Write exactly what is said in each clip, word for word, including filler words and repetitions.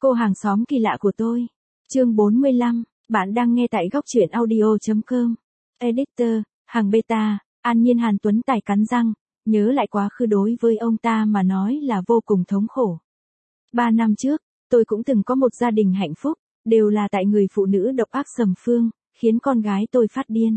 Cô hàng xóm kỳ lạ của tôi. Chương bốn mươi lăm, bạn đang nghe tại góc truyện audio chấm com. Editor, hàng beta, An Nhiên Hàn Tuấn Tài cắn răng, nhớ lại quá khứ đối với ông ta mà nói là vô cùng thống khổ. Ba năm trước, tôi cũng từng có một gia đình hạnh phúc, đều là tại người phụ nữ độc ác Sầm Phương, khiến con gái tôi phát điên.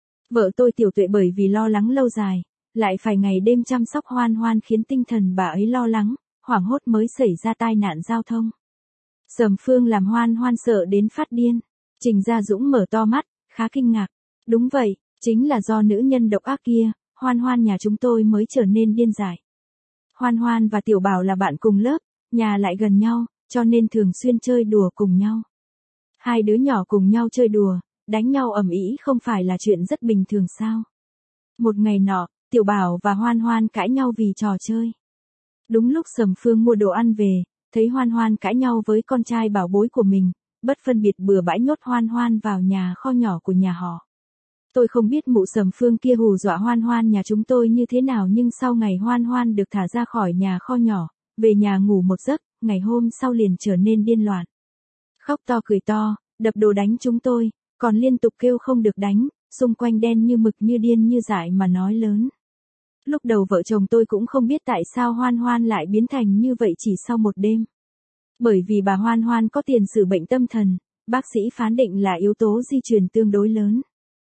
Vợ tôi Tiểu Tuệ bởi vì lo lắng lâu dài, lại phải ngày đêm chăm sóc Hoan Hoan khiến tinh thần bà ấy lo lắng, hoảng hốt mới xảy ra tai nạn giao thông. Sầm Phương làm Hoan Hoan sợ đến phát điên. Trình Gia Dũng mở to mắt, khá kinh ngạc. Đúng vậy, chính là do nữ nhân độc ác kia, Hoan Hoan nhà chúng tôi mới trở nên điên dại. Hoan Hoan và Tiểu Bảo là bạn cùng lớp, nhà lại gần nhau, cho nên thường xuyên chơi đùa cùng nhau. Hai đứa nhỏ cùng nhau chơi đùa, đánh nhau ầm ĩ không phải là chuyện rất bình thường sao? Một ngày nọ, Tiểu Bảo và Hoan Hoan cãi nhau vì trò chơi. Đúng lúc Sầm Phương mua đồ ăn về, thấy Hoan Hoan cãi nhau với con trai bảo bối của mình, bất phân biệt bừa bãi nhốt Hoan Hoan vào nhà kho nhỏ của nhà họ. Tôi không biết mụ Sầm Phương kia hù dọa Hoan Hoan nhà chúng tôi như thế nào, nhưng sau ngày Hoan Hoan được thả ra khỏi nhà kho nhỏ, về nhà ngủ một giấc, ngày hôm sau liền trở nên điên loạn. Khóc to cười to, đập đồ đánh chúng tôi, còn liên tục kêu không được đánh, xung quanh đen như mực như điên như dại mà nói lớn. Lúc đầu vợ chồng tôi cũng không biết tại sao Hoan Hoan lại biến thành như vậy chỉ sau một đêm. Bởi vì bà Hoan Hoan có tiền sử bệnh tâm thần, bác sĩ phán định là yếu tố di truyền tương đối lớn.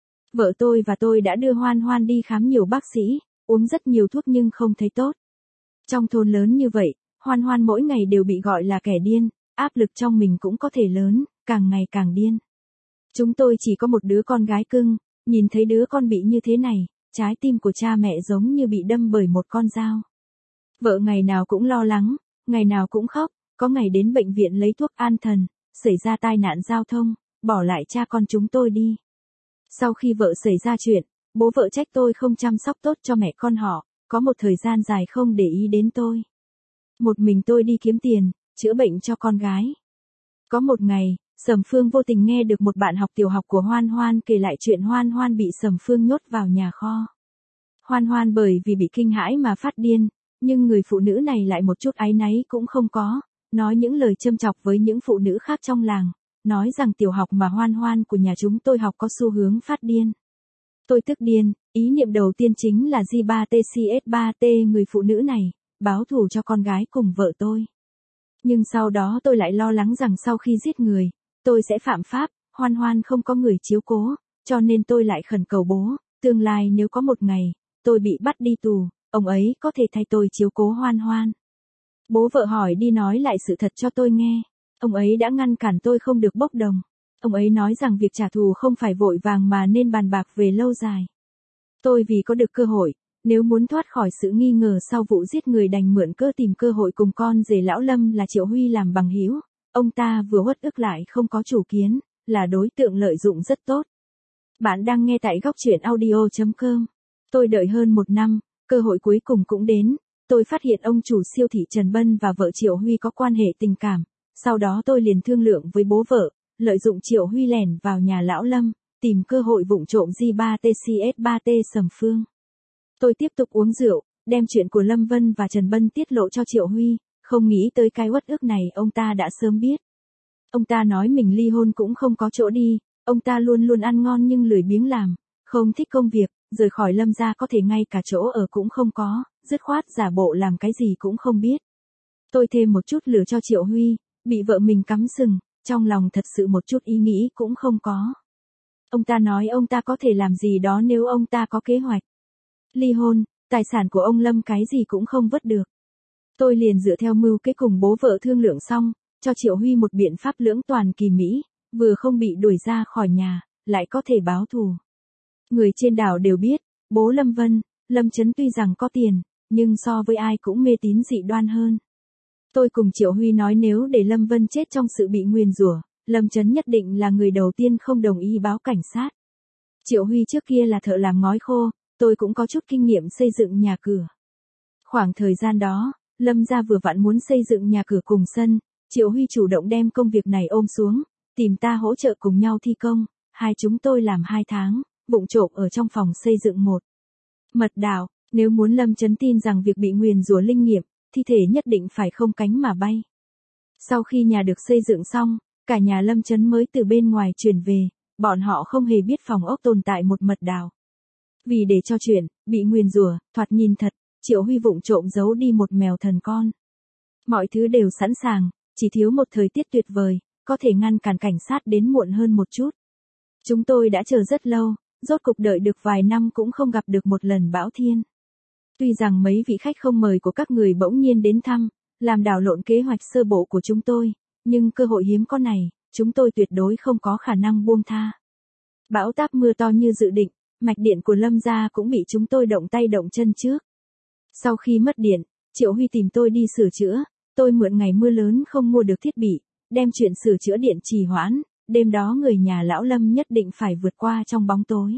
Vợ tôi và tôi đã đưa Hoan Hoan đi khám nhiều bác sĩ, uống rất nhiều thuốc nhưng không thấy tốt. Trong thôn lớn như vậy, Hoan Hoan mỗi ngày đều bị gọi là kẻ điên, áp lực trong mình cũng có thể lớn, càng ngày càng điên. Chúng tôi chỉ có một đứa con gái cưng, nhìn thấy đứa con bị như thế này, trái tim của cha mẹ giống như bị đâm bởi một con dao. Vợ ngày nào cũng lo lắng, ngày nào cũng khóc, có ngày đến bệnh viện lấy thuốc an thần, xảy ra tai nạn giao thông, bỏ lại cha con chúng tôi đi. Sau khi vợ xảy ra chuyện, bố vợ trách tôi không chăm sóc tốt cho mẹ con họ, có một thời gian dài không để ý đến tôi. Một mình tôi đi kiếm tiền, chữa bệnh cho con gái. Có một ngày, Sầm Phương vô tình nghe được một bạn học tiểu học của Hoan Hoan kể lại chuyện Hoan Hoan bị Sầm Phương nhốt vào nhà kho. Hoan Hoan bởi vì bị kinh hãi mà phát điên, nhưng người phụ nữ này lại một chút áy náy cũng không có, nói những lời châm chọc với những phụ nữ khác trong làng, nói rằng tiểu học mà Hoan Hoan của nhà chúng tôi học có xu hướng phát điên. Tôi tức điên, ý niệm đầu tiên chính là G ba T C S ba T người phụ nữ này, báo thù cho con gái cùng vợ tôi. Nhưng sau đó tôi lại lo lắng rằng sau khi giết người, tôi sẽ phạm pháp, Hoan Hoan không có người chiếu cố, cho nên tôi lại khẩn cầu bố, tương lai nếu có một ngày, tôi bị bắt đi tù, ông ấy có thể thay tôi chiếu cố Hoan Hoan. Bố vợ hỏi đi nói lại sự thật cho tôi nghe, ông ấy đã ngăn cản tôi không được bốc đồng. Ông ấy nói rằng việc trả thù không phải vội vàng mà nên bàn bạc về lâu dài. Tôi vì có được cơ hội, nếu muốn thoát khỏi sự nghi ngờ sau vụ giết người đành mượn cơ tìm cơ hội cùng con rể lão Lâm là Triệu Huy làm bằng hữu. Ông ta vừa uất ức lại không có chủ kiến, là đối tượng lợi dụng rất tốt. Bạn đang nghe tại góc truyện audio chấm com. Tôi đợi hơn một năm, cơ hội cuối cùng cũng đến. Tôi phát hiện ông chủ siêu thị Trần Bân và vợ Triệu Huy có quan hệ tình cảm. Sau đó tôi liền thương lượng với bố vợ, lợi dụng Triệu Huy lẻn vào nhà lão Lâm, tìm cơ hội vụng trộm G ba T C S ba T Sầm Phương. Tôi tiếp tục uống rượu, đem chuyện của Lâm Vân và Trần Bân tiết lộ cho Triệu Huy, không nghĩ tới cái uất ức này ông ta đã sớm biết. Ông ta nói mình ly hôn cũng không có chỗ đi, ông ta luôn luôn ăn ngon nhưng lười biếng làm, không thích công việc, rời khỏi Lâm gia có thể ngay cả chỗ ở cũng không có, dứt khoát giả bộ làm cái gì cũng không biết. Tôi thêm một chút lửa cho Triệu Huy, bị vợ mình cắm sừng, trong lòng thật sự một chút ý nghĩ cũng không có. Ông ta nói ông ta có thể làm gì đó nếu ông ta có kế hoạch. Ly hôn, tài sản của ông Lâm cái gì cũng không vớt được. Tôi liền dựa theo mưu kế cùng bố vợ thương lượng xong, cho Triệu Huy một biện pháp lưỡng toàn kỳ mỹ, vừa không bị đuổi ra khỏi nhà, lại có thể báo thù. Người trên đảo đều biết, bố Lâm Vân, Lâm Chấn tuy rằng có tiền, nhưng so với ai cũng mê tín dị đoan hơn. Tôi cùng Triệu Huy nói nếu để Lâm Vân chết trong sự bị nguyền rủa, Lâm Chấn nhất định là người đầu tiên không đồng ý báo cảnh sát. Triệu Huy trước kia là thợ làm ngói khô, tôi cũng có chút kinh nghiệm xây dựng nhà cửa. Khoảng thời gian đó, Lâm gia vừa vặn muốn xây dựng nhà cửa cùng sân, Triệu Huy chủ động đem công việc này ôm xuống, tìm ta hỗ trợ cùng nhau thi công, hai chúng tôi làm hai tháng, vụng trộm ở trong phòng xây dựng một mật đạo, nếu muốn Lâm Chấn tin rằng việc bị nguyền rủa linh nghiệm, thi thể nhất định phải không cánh mà bay. Sau khi nhà được xây dựng xong, cả nhà Lâm Chấn mới từ bên ngoài chuyển về, bọn họ không hề biết phòng ốc tồn tại một mật đào. Vì để cho chuyện, bị nguyền rủa, thoạt nhìn thật, Triệu Huy vụng trộm giấu đi một mèo thần con. Mọi thứ đều sẵn sàng, chỉ thiếu một thời tiết tuyệt vời, có thể ngăn cản cảnh sát đến muộn hơn một chút. Chúng tôi đã chờ rất lâu, rốt cục đợi được vài năm cũng không gặp được một lần bão thiên. Tuy rằng mấy vị khách không mời của các người bỗng nhiên đến thăm, làm đảo lộn kế hoạch sơ bộ của chúng tôi, nhưng cơ hội hiếm có này, chúng tôi tuyệt đối không có khả năng buông tha. Bão táp mưa to như dự định, mạch điện của Lâm gia cũng bị chúng tôi động tay động chân trước. Sau khi mất điện, Triệu Huy tìm tôi đi sửa chữa, tôi mượn ngày mưa lớn không mua được thiết bị, đem chuyện sửa chữa điện trì hoãn, đêm đó người nhà lão Lâm nhất định phải vượt qua trong bóng tối.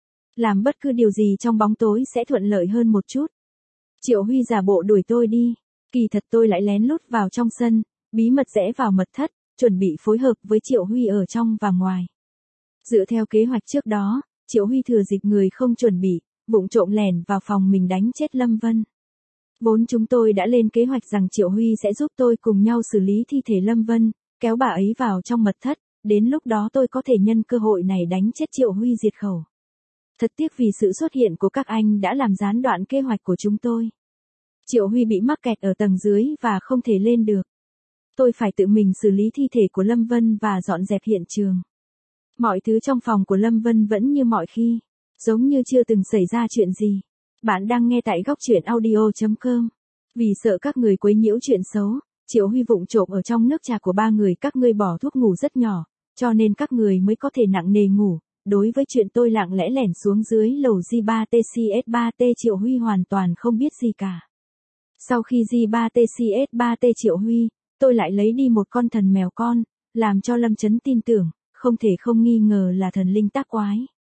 Làm bất cứ điều gì trong bóng tối sẽ thuận lợi hơn một chút. Triệu Huy giả bộ đuổi tôi đi, kỳ thật tôi lại lén lút vào trong sân, bí mật rẽ vào mật thất, chuẩn bị phối hợp với Triệu Huy ở trong và ngoài. Dựa theo kế hoạch trước đó, Triệu Huy thừa dịp người không chuẩn bị, vụng trộm lẻn vào phòng mình đánh chết Lâm Vân. Vốn chúng tôi đã lên kế hoạch rằng Triệu Huy sẽ giúp tôi cùng nhau xử lý thi thể Lâm Vân, kéo bà ấy vào trong mật thất, đến lúc đó tôi có thể nhân cơ hội này đánh chết Triệu Huy diệt khẩu. Thật tiếc vì sự xuất hiện của các anh đã làm gián đoạn kế hoạch của chúng tôi. Triệu Huy bị mắc kẹt ở tầng dưới và không thể lên được. Tôi phải tự mình xử lý thi thể của Lâm Vân và dọn dẹp hiện trường. Mọi thứ trong phòng của Lâm Vân vẫn như mọi khi, giống như chưa từng xảy ra chuyện gì. Bạn đang nghe tại góc truyện audio chấm com. Vì sợ các người quấy nhiễu chuyện xấu, Triệu Huy vụng trộm ở trong nước trà của ba người các ngươi bỏ thuốc ngủ rất nhỏ, cho nên các người mới có thể nặng nề ngủ. Đối với chuyện tôi lặng lẽ lẻn xuống dưới lầu G ba T C S ba T Triệu Huy hoàn toàn không biết gì cả. Sau khi G ba T C S ba T Triệu Huy, tôi lại lấy đi một con thần mèo con, làm cho Lâm Chấn tin tưởng, không thể không nghi ngờ là thần linh tác quái.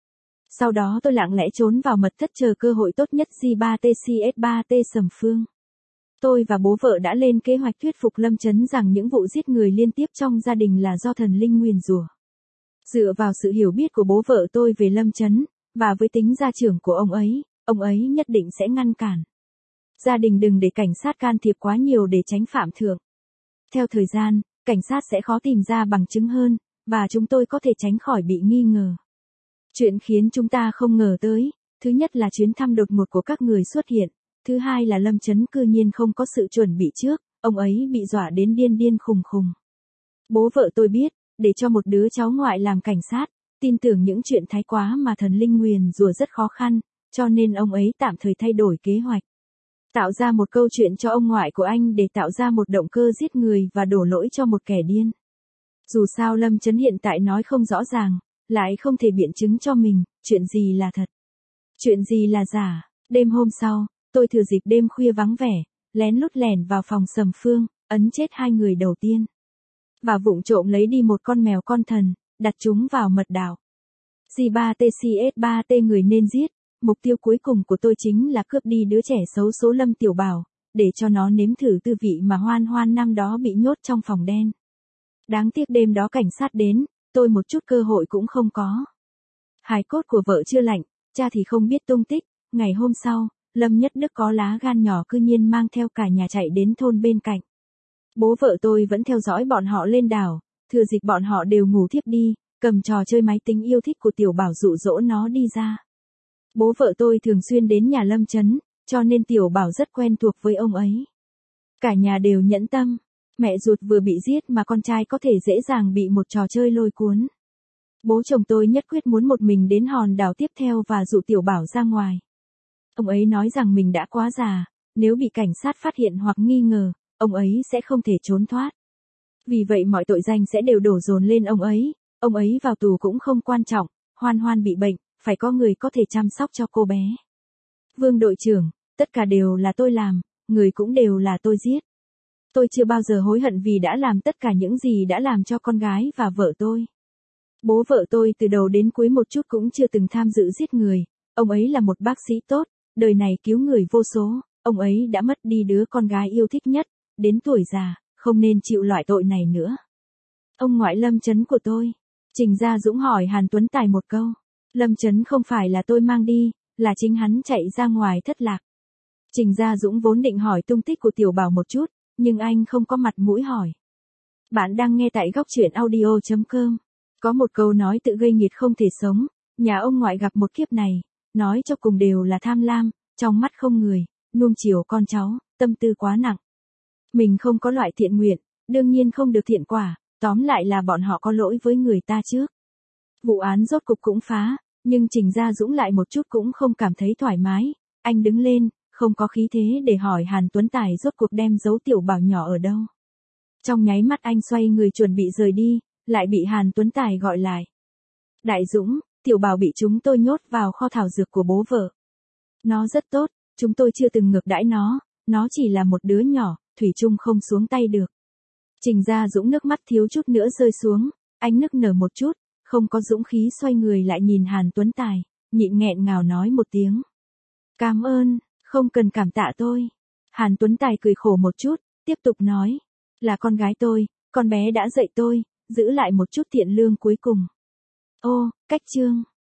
Sau đó tôi lặng lẽ trốn vào mật thất chờ cơ hội tốt nhất G ba T C S ba T Sầm Phương. Tôi và bố vợ đã lên kế hoạch thuyết phục Lâm Chấn rằng những vụ giết người liên tiếp trong gia đình là do thần linh nguyền rủa. Dựa vào sự hiểu biết của bố vợ tôi về Lâm Chấn, và với tính gia trưởng của ông ấy, ông ấy nhất định sẽ ngăn cản. Gia đình đừng để cảnh sát can thiệp quá nhiều để tránh phạm thượng. Theo thời gian, cảnh sát sẽ khó tìm ra bằng chứng hơn, và chúng tôi có thể tránh khỏi bị nghi ngờ. Chuyện khiến chúng ta không ngờ tới, thứ nhất là chuyến thăm đột ngột của các người xuất hiện, thứ hai là Lâm Chấn cư nhiên không có sự chuẩn bị trước, ông ấy bị dọa đến điên điên khùng khùng. Bố vợ tôi biết, để cho một đứa cháu ngoại làm cảnh sát, tin tưởng những chuyện thái quá mà thần linh nguyền rủa rất khó khăn, cho nên ông ấy tạm thời thay đổi kế hoạch. Tạo ra một câu chuyện cho ông ngoại của anh để tạo ra một động cơ giết người và đổ lỗi cho một kẻ điên. Dù sao Lâm Chấn hiện tại nói không rõ ràng, lại không thể biện chứng cho mình, chuyện gì là thật, chuyện gì là giả. Đêm hôm sau, tôi thừa dịp đêm khuya vắng vẻ, lén lút lẻn vào phòng Sầm Phương, ấn chết hai người đầu tiên. Và vụng trộm lấy đi một con mèo con thần, đặt chúng vào mật đảo. G ba T C S ba T người nên giết, mục tiêu cuối cùng của tôi chính là cướp đi đứa trẻ xấu số Lâm Tiểu Bảo, để cho nó nếm thử tư vị mà Hoan Hoan năm đó bị nhốt trong phòng đen. Đáng tiếc đêm đó cảnh sát đến, tôi một chút cơ hội cũng không có. Hài cốt của vợ chưa lạnh, cha thì không biết tung tích, ngày hôm sau, Lâm Nhất Đức có lá gan nhỏ cư nhiên mang theo cả nhà chạy đến thôn bên cạnh. Bố vợ tôi vẫn theo dõi bọn họ lên đảo, thừa dịp bọn họ đều ngủ thiếp đi, cầm trò chơi máy tính yêu thích của Tiểu Bảo dụ dỗ nó đi ra. Bố vợ tôi thường xuyên đến nhà Lâm Chấn, cho nên Tiểu Bảo rất quen thuộc với ông ấy. Cả nhà đều nhẫn tâm, mẹ ruột vừa bị giết mà con trai có thể dễ dàng bị một trò chơi lôi cuốn. Bố chồng tôi nhất quyết muốn một mình đến hòn đảo tiếp theo và dụ Tiểu Bảo ra ngoài. Ông ấy nói rằng mình đã quá già, nếu bị cảnh sát phát hiện hoặc nghi ngờ, ông ấy sẽ không thể trốn thoát. Vì vậy mọi tội danh sẽ đều đổ dồn lên ông ấy, ông ấy vào tù cũng không quan trọng, Hoan Hoan bị bệnh, phải có người có thể chăm sóc cho cô bé. Vương đội trưởng, tất cả đều là tôi làm, người cũng đều là tôi giết. Tôi chưa bao giờ hối hận vì đã làm tất cả những gì đã làm cho con gái và vợ tôi. Bố vợ tôi từ đầu đến cuối một chút cũng chưa từng tham dự giết người, ông ấy là một bác sĩ tốt, đời này cứu người vô số, ông ấy đã mất đi đứa con gái yêu thích nhất, đến tuổi già, không nên chịu loại tội này nữa. Ông ngoại Lâm Chấn của tôi. Trình Gia Dũng hỏi Hàn Tuấn Tài một câu. Lâm Chấn không phải là tôi mang đi, là chính hắn chạy ra ngoài thất lạc. Trình Gia Dũng vốn định hỏi tung tích của Tiểu Bảo một chút, nhưng anh không có mặt mũi hỏi. Bạn đang nghe tại góc truyện audio chấm com. Có một câu nói tự gây nghiệt không thể sống, nhà ông ngoại gặp một kiếp này, nói cho cùng đều là tham lam, trong mắt không người, nuông chiều con cháu, tâm tư quá nặng. Mình không có loại thiện nguyện, đương nhiên không được thiện quả, tóm lại là bọn họ có lỗi với người ta trước. Vụ án rốt cục cũng phá, nhưng Trình Gia Dũng lại một chút cũng không cảm thấy thoải mái, anh đứng lên, không có khí thế để hỏi Hàn Tuấn Tài rốt cuộc đem giấu Tiểu Bảo nhỏ ở đâu. Trong nháy mắt anh xoay người chuẩn bị rời đi, lại bị Hàn Tuấn Tài gọi lại. Đại Dũng, Tiểu Bảo bị chúng tôi nhốt vào kho thảo dược của bố vợ. Nó rất tốt, chúng tôi chưa từng ngược đãi nó, nó chỉ là một đứa nhỏ, thủy chung không xuống tay được. Trình Gia Dũng nước mắt thiếu chút nữa rơi xuống, anh nức nở một chút, không có dũng khí xoay người lại nhìn Hàn Tuấn Tài, nhịn nghẹn ngào nói một tiếng. Cảm ơn, không cần cảm tạ tôi. Hàn Tuấn Tài cười khổ một chút, tiếp tục nói. Là con gái tôi, con bé đã dạy tôi, giữ lại một chút thiện lương cuối cùng. Ô, cách chương.